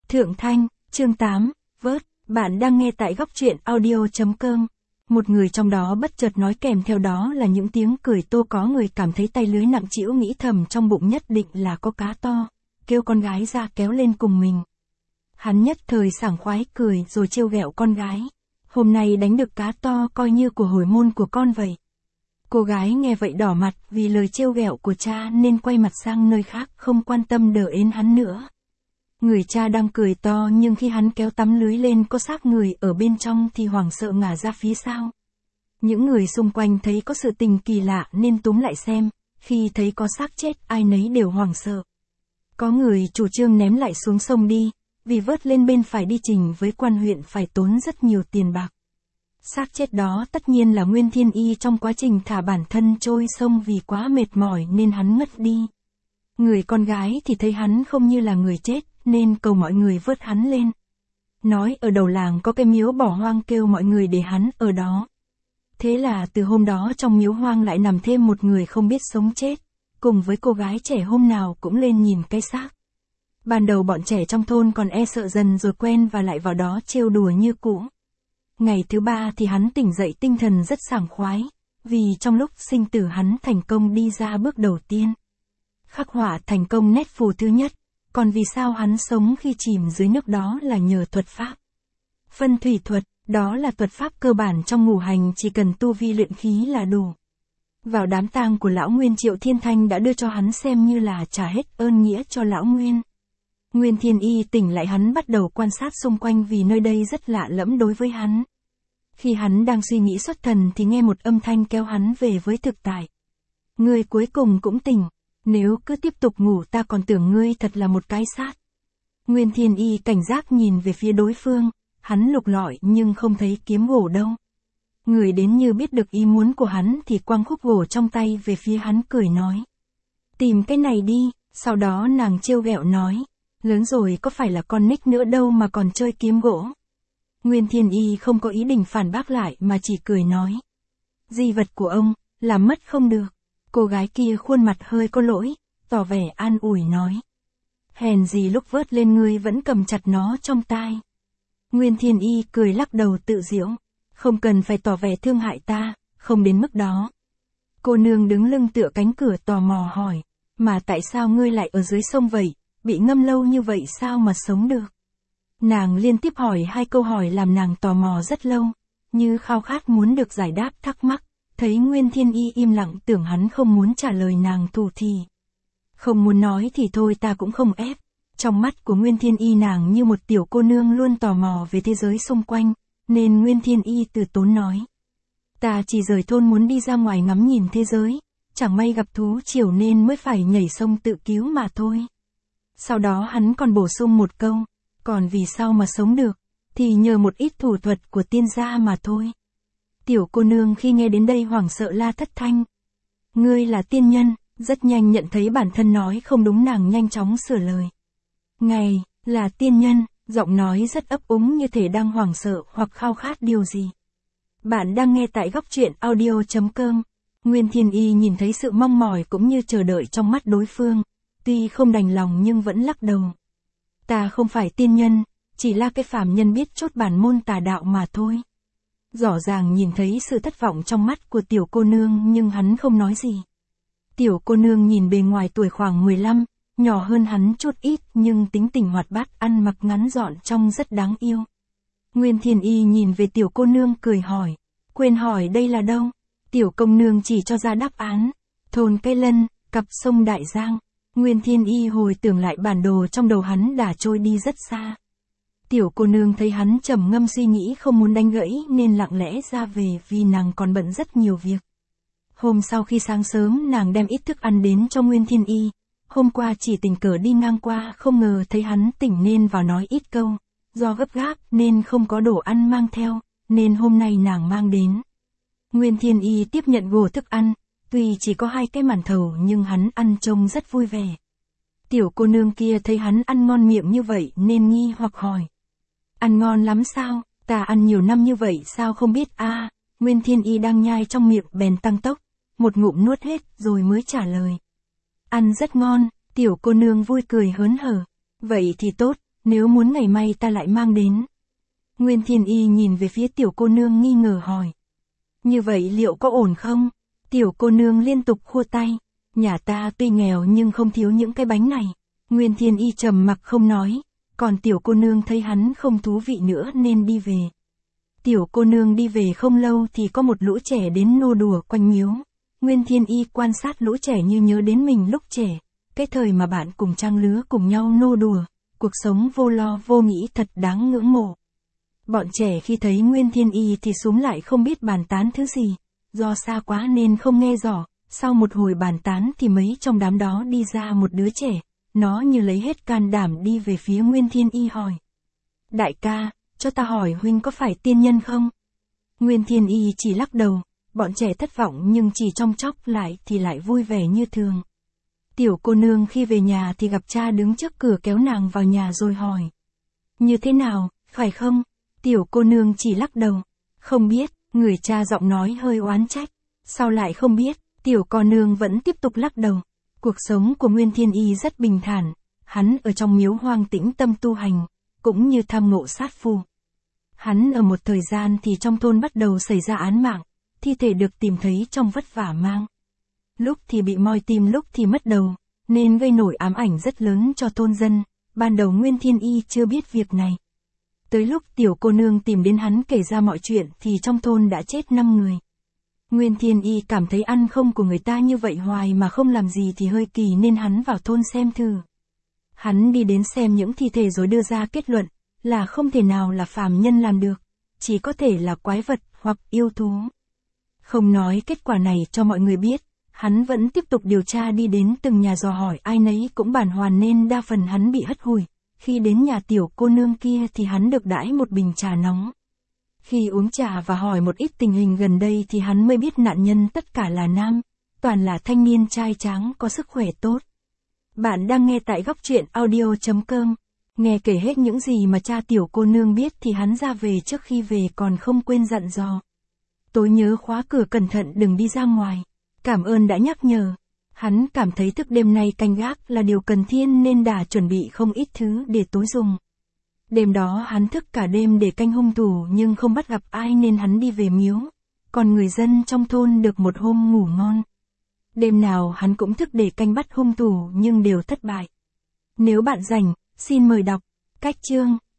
Thượng Thanh, chương 8, vớt, bạn đang nghe tại góc truyện audio.com. Một người trong đó bất chợt nói kèm theo đó là những tiếng cười to. Có người cảm thấy tay lưới nặng trĩu, nghĩ thầm trong bụng nhất định là có cá to, kêu con gái ra kéo lên cùng mình. Hắn nhất thời sảng khoái cười rồi trêu ghẹo con gái. Hôm nay đánh được cá to coi như của hồi môn của con vậy. Cô gái nghe vậy đỏ mặt vì lời trêu ghẹo của cha nên quay mặt sang nơi khác, không quan tâm đỡ ến hắn nữa. Người cha đang cười to nhưng khi hắn kéo tấm lưới lên có xác người ở bên trong thì hoảng sợ ngả ra phía sau. Những người xung quanh thấy có sự tình kỳ lạ nên túm lại xem, khi thấy có xác chết ai nấy đều hoảng sợ. Có người chủ trương ném lại xuống sông đi, vì vớt lên bên phải đi trình với quan huyện phải tốn rất nhiều tiền bạc. Xác chết đó tất nhiên là Nguyên Thiên Y trong quá trình thả bản thân trôi sông vì quá mệt mỏi nên hắn ngất đi. Người con gái thì thấy hắn không như là người chết, nên cầu mọi người vớt hắn lên. Nói ở đầu làng có cái miếu bỏ hoang, kêu mọi người để hắn ở đó. Thế là từ hôm đó trong miếu hoang lại nằm thêm một người không biết sống chết, cùng với cô gái trẻ hôm nào cũng lên nhìn cái xác. Ban đầu bọn trẻ trong thôn còn e sợ, dần rồi quen và lại vào đó trêu đùa như cũ. Ngày thứ 3 thì hắn tỉnh dậy tinh thần rất sảng khoái, vì trong lúc sinh tử hắn thành công đi ra bước đầu tiên. Khắc họa thành công nét phù thứ nhất, còn vì sao hắn sống khi chìm dưới nước đó là nhờ thuật pháp. Phân thủy thuật, đó là thuật pháp cơ bản trong ngũ hành, chỉ cần tu vi luyện khí là đủ. Vào đám tang của lão Nguyên, Triệu Thiên Thanh đã đưa cho hắn xem như là trả hết ơn nghĩa cho lão Nguyên. Nguyên Thiên Y tỉnh lại, hắn bắt đầu quan sát xung quanh vì nơi đây rất lạ lẫm đối với hắn. Khi hắn đang suy nghĩ xuất thần thì nghe một âm thanh kéo hắn về với thực tại. Ngươi cuối cùng cũng tỉnh, nếu cứ tiếp tục ngủ ta còn tưởng ngươi thật là một cái xác. Nguyên Thiên Y cảnh giác nhìn về phía đối phương, hắn lục lọi nhưng không thấy kiếm gỗ đâu. Người đến như biết được ý muốn của hắn thì quăng khúc gỗ trong tay về phía hắn, cười nói: tìm cái này đi. Sau đó nàng trêu ghẹo nói: lớn rồi có phải là con nít nữa đâu mà còn chơi kiếm gỗ. Nguyên Thiên Y không có ý định phản bác lại mà chỉ cười nói: di vật của ông, làm mất không được. Cô gái kia khuôn mặt hơi có lỗi, tỏ vẻ an ủi nói: hèn gì lúc vớt lên ngươi vẫn cầm chặt nó trong tai. Nguyên Thiên Y cười lắc đầu tự giễu: không cần phải tỏ vẻ thương hại ta, không đến mức đó. Cô nương đứng lưng tựa cánh cửa tò mò hỏi: mà tại sao ngươi lại ở dưới sông vậy, bị ngâm lâu như vậy sao mà sống được? Nàng liên tiếp hỏi 2 câu hỏi làm nàng tò mò rất lâu, như khao khát muốn được giải đáp thắc mắc. Thấy Nguyên Thiên Y im lặng tưởng hắn không muốn trả lời nàng thủ thì. Không muốn nói thì thôi, ta cũng không ép. Trong mắt của Nguyên Thiên Y nàng như một tiểu cô nương luôn tò mò về thế giới xung quanh, nên Nguyên Thiên Y từ tốn nói: ta chỉ rời thôn muốn đi ra ngoài ngắm nhìn thế giới, chẳng may gặp thú triều nên mới phải nhảy sông tự cứu mà thôi. Sau đó hắn còn bổ sung một câu: còn vì sao mà sống được, thì nhờ một ít thủ thuật của tiên gia mà thôi. Tiểu cô nương khi nghe đến đây hoảng sợ la thất thanh: ngươi là tiên nhân? Rất nhanh nhận thấy bản thân nói không đúng, nàng nhanh chóng sửa lời: ngài là tiên nhân. Giọng nói rất ấp úng như thể đang hoảng sợ hoặc khao khát điều gì. Bạn đang nghe tại góc truyện audio.com. Nguyên Thiên Y nhìn thấy sự mong mỏi cũng như chờ đợi trong mắt đối phương, tuy không đành lòng nhưng vẫn lắc đầu: ta không phải tiên nhân, chỉ là cái phàm nhân biết chốt bản môn tà đạo mà thôi. Rõ ràng nhìn thấy sự thất vọng trong mắt của tiểu cô nương nhưng hắn không nói gì. Tiểu cô nương nhìn bề ngoài tuổi khoảng 15, nhỏ hơn hắn chút ít nhưng tính tình hoạt bát, ăn mặc ngắn gọn trông rất đáng yêu. Nguyên Thiên Y nhìn về tiểu cô nương cười hỏi: quên hỏi đây là đâu? Tiểu công nương chỉ cho ra đáp án: thôn Cây Lân, cặp sông Đại Giang. Nguyên Thiên Y hồi tưởng lại bản đồ trong đầu hắn đã trôi đi rất xa. Tiểu cô nương thấy hắn trầm ngâm suy nghĩ không muốn đánh gãy nên lặng lẽ ra về vì nàng còn bận rất nhiều việc. Hôm sau khi sáng sớm nàng đem ít thức ăn đến cho Nguyên Thiên Y. Hôm qua chỉ tình cờ đi ngang qua không ngờ thấy hắn tỉnh nên vào nói ít câu. Do gấp gáp nên không có đồ ăn mang theo, nên hôm nay nàng mang đến. Nguyên Thiên Y tiếp nhận gồ thức ăn, tuy chỉ có 2 cái màn thầu nhưng hắn ăn trông rất vui vẻ. Tiểu cô nương kia thấy hắn ăn ngon miệng như vậy nên nghi hoặc hỏi: ăn ngon lắm sao? Ta ăn nhiều năm như vậy sao không biết a? Nguyên Thiên Y đang nhai trong miệng bèn tăng tốc, một ngụm nuốt hết rồi mới trả lời: ăn rất ngon. Tiểu cô nương vui cười hớn hở: vậy thì tốt, nếu muốn ngày mai ta lại mang đến. Nguyên Thiên Y nhìn về phía tiểu cô nương nghi ngờ hỏi. Như vậy liệu có ổn không? Tiểu cô nương liên tục khua tay. Nhà ta tuy nghèo nhưng không thiếu những cái bánh này. Nguyên Thiên Y trầm mặc không nói, còn tiểu cô nương thấy hắn không thú vị nữa nên đi về. Tiểu cô nương đi về không lâu thì có một lũ trẻ đến nô đùa quanh miếu. Nguyên Thiên Y quan sát lũ trẻ như nhớ đến mình lúc trẻ, cái thời mà bạn cùng trang lứa cùng nhau nô đùa, cuộc sống vô lo vô nghĩ thật đáng ngưỡng mộ. Bọn trẻ khi thấy Nguyên Thiên Y thì súng lại không biết bàn tán thứ gì, do xa quá nên không nghe rõ. Sau một hồi bàn tán thì mấy trong đám đó đi ra một đứa trẻ, nó như lấy hết can đảm đi về phía Nguyên Thiên Y hỏi. Đại ca, cho ta hỏi huynh có phải tiên nhân không? Nguyên Thiên Y chỉ lắc đầu, bọn trẻ thất vọng nhưng chỉ trong chốc lại vui vẻ như thường. Tiểu cô nương khi về nhà thì gặp cha đứng trước cửa kéo nàng vào nhà rồi hỏi. Như thế nào, phải không? Tiểu cô nương chỉ lắc đầu. Không biết, người cha giọng nói hơi oán trách. Sao lại không biết? Tiểu cô nương vẫn tiếp tục lắc đầu. Cuộc sống của Nguyên Thiên Y rất bình thản. Hắn ở trong miếu hoang tĩnh tâm tu hành, cũng như tham ngộ sát phu. Hắn ở một thời gian thì trong thôn bắt đầu xảy ra án mạng, thi thể được tìm thấy trong vất vả mang. Lúc thì bị moi tim lúc thì mất đầu, nên gây nổi ám ảnh rất lớn cho thôn dân. Ban đầu Nguyên Thiên Y chưa biết việc này. Tới lúc tiểu cô nương tìm đến hắn kể ra mọi chuyện thì trong thôn đã chết 5 người. Nguyên Thiên Y cảm thấy ăn không của người ta như vậy hoài mà không làm gì thì hơi kỳ nên hắn vào thôn xem thử. Hắn đi đến xem những thi thể rồi đưa ra kết luận là không thể nào là phàm nhân làm được, chỉ có thể là quái vật hoặc yêu thú. Không nói kết quả này cho mọi người biết, hắn vẫn tiếp tục điều tra đi đến từng nhà dò hỏi ai nấy cũng bàng hoàng nên đa phần hắn bị hất hủi. Khi đến nhà tiểu cô nương kia thì hắn được đãi một bình trà nóng. Khi uống trà và hỏi một ít tình hình gần đây thì hắn mới biết nạn nhân tất cả là nam, toàn là thanh niên trai tráng có sức khỏe tốt. Bạn đang nghe tại Góc Truyện Audio.com. Nghe kể hết những gì mà cha tiểu cô nương biết thì hắn ra về trước khi về còn không quên dặn dò. Tối nhớ khóa cửa cẩn thận đừng đi ra ngoài. Cảm ơn đã nhắc nhở. Hắn cảm thấy thức đêm nay canh gác là điều cần thiên nên đã chuẩn bị không ít thứ để tối dùng. Đêm đó hắn thức cả đêm để canh hung thủ nhưng không bắt gặp ai nên hắn đi về miếu. Còn người dân trong thôn được một hôm ngủ ngon. Đêm nào hắn cũng thức để canh bắt hung thủ nhưng đều thất bại. Nếu bạn rảnh, xin mời đọc cách chương.